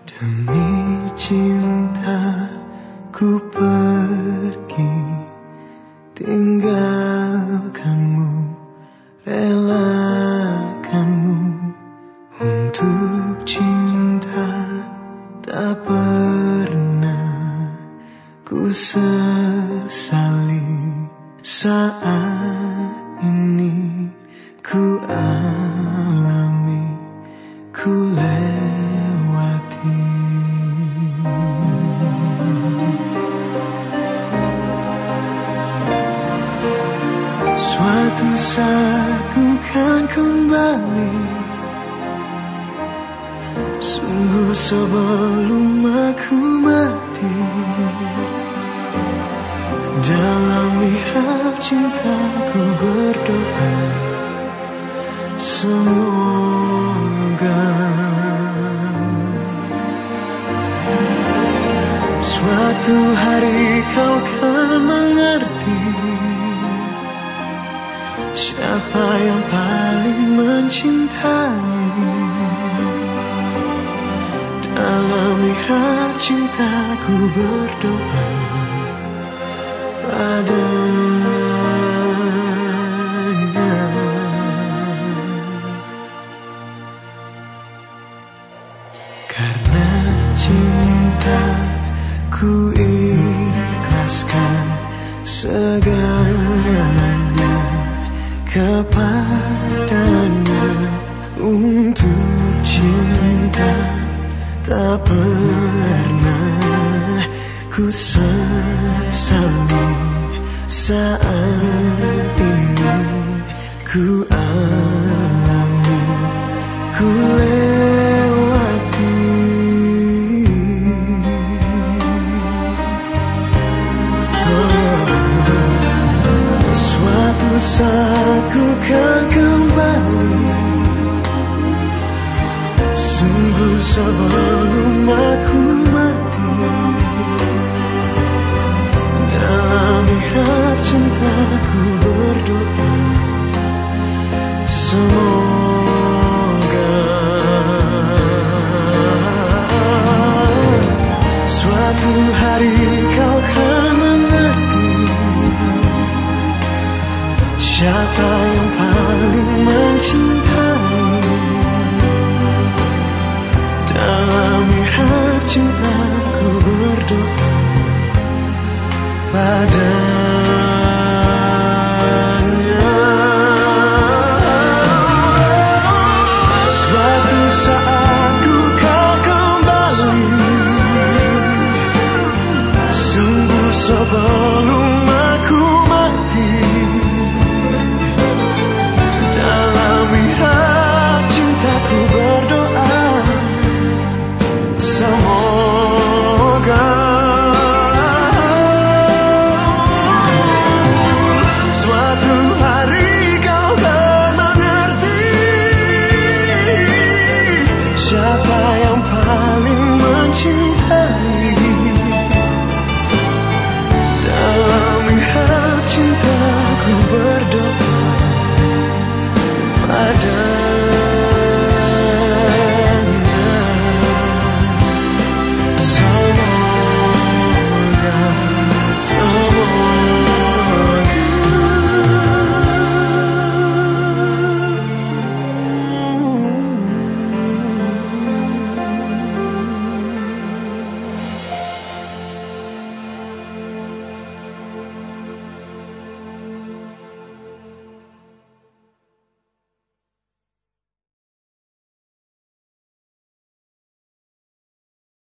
Demi cinta ku pergi, tinggalkanmu, relakanmu. Untuk cinta tak pernah ku sesali. Saat ini ku alami, ku lewati. Suatu saat ku kan kembali, sungguh sebelum aku mati. Dalam mihab cintaku berdoa, semoga suatu hari kau kan mengerti siapa yang paling mencintai. Dalam mihab cintaku berdoa padanya. Karena cinta ku ikhlaskan segalanya kepadanya. Untuk cinta tak pernah ku sesali. Saat ini ku alami, ku lewati. Suatu saat ku kan kembali, sungguh sebelum aku mati. Dalam mihab cintaku berdoa, semoga suatu hari kau kan mengerti siapa yang paling mencintai. Dalam mihab cintaku berdoa pada